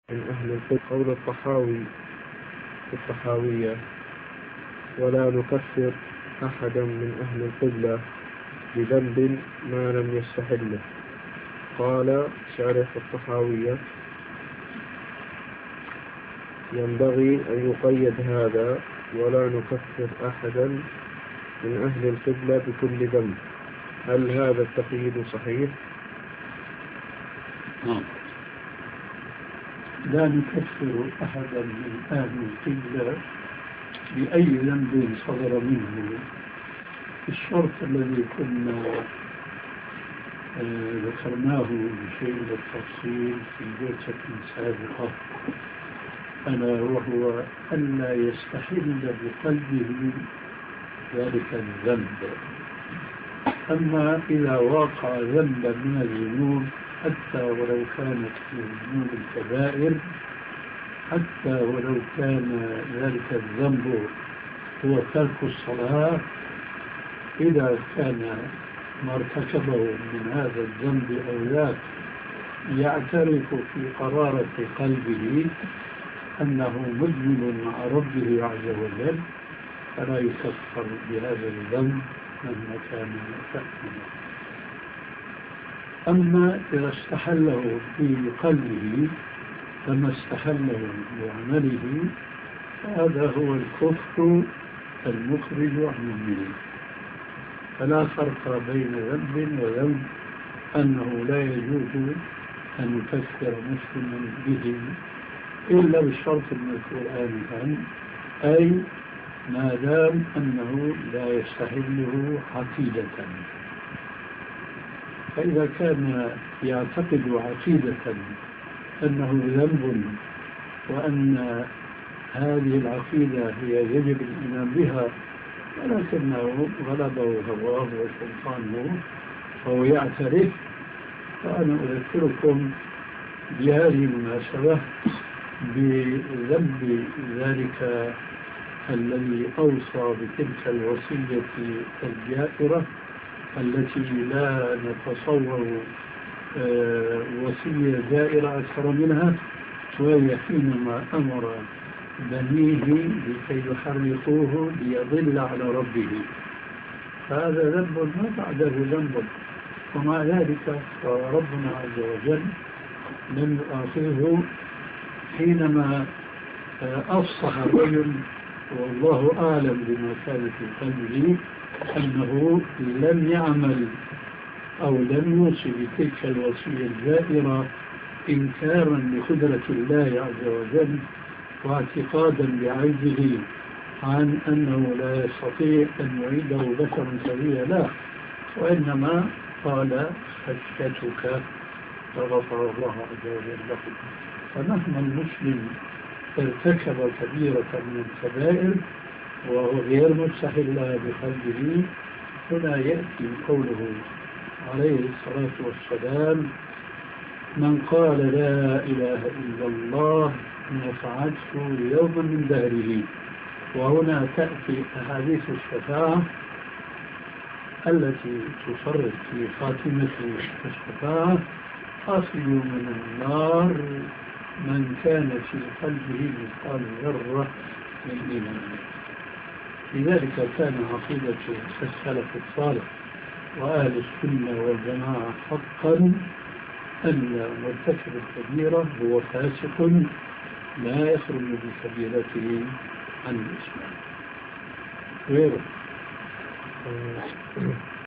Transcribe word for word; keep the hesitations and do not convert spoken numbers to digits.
من أهل القبلة قول الطحاوي في الطحاوية: ولا نكفر أحدا من أهل القبلة بذنب ما لم يستحله. قال شارح الطحاوية: ينبغي أن يقيد هذا: ولا نكفر أحدا من أهل القبلة بكل ذنب. هل هذا التقييد صحيح؟ نعم. لا نكفر أحدا من أهل القبلة بأي ذنب صدر منه. الشرط الذي كنا آه ذكرناه بشيء من التفصيل في جلسة سابقة، ألا وهو ألا يستحل بقلبه ذلك الذنب. أما إذا وقع ذنبا من الذنوب حتى ولو كانت من ذنوب الكبائر، حتى ولو كان ذلك الذنب هو ترك الصلاة، إذا كان ما ارتكبه من هذا الذنب أو ذاك يعترف في قرارة قلبه أنه مذنب مع ربه عز وجل، فلا يكفر بهذا الذنب مهما كان فأنا. أما إذا استحله في قلبه كما استحله بعمله، هذا هو الكفر المخرج عن الملة. فلا فرق بين ذنب وذنب، أنه لا يجوز أن يكفر مسلما به إلا بالشرط المذكور آنفا، أي ما دام أنه لا يستحله عقيدة. فإذا كان يعتقد عقيدة أنه ذنب وأن هذه العقيدة هي يجب الإيمان بها، ولكنه غلبه هواه وسلطانه فهو يعترف، فأنا أذكركم بهذه المناسبة بذنب ذلك الذي أوصى بتلك الوصية الجائرة التي لا نتصور وصية جائرة أكثر منها، وهي حينما أمر بنيه لكي يحرقوه ليضل على ربه. فهذا ذنب ما بعده ذنب، ومع ذلك فربنا عز وجل لم يؤاخذه حينما أفصح الرجل والله أعلم بما كان في قلبه أنه لم يعمل أو لم يوصي بتلك الوصية الجائرة إنكارا لقدرة الله عز وجل واعتقادا بعجزه عن أنه لا يستطيع أن يعيده بشرا سويا له، وإنما قال خشيتك فغفر الله عز وجل له. فمهما المسلم ارتكب كبيرة من الكبائر وهو غير مستحل بقلبه، هنا يأتي قوله عليه الصلاة والسلام: من قال لا إله إلا الله نفعته يوم من دهره. وهنا تأتي أحاديث الشفاعة التي تصرف في خاتمة الشفاعة: أخرجوا من النار من كان في قلبه مثقال ذرة من إيمان. لذلك كان عقيدة السلف الصالح وأهل السنة والجماعة حقا أن مرتكب الكبيرة هو فاسق لا يخرج بكبيرته عن الإسلام غيره.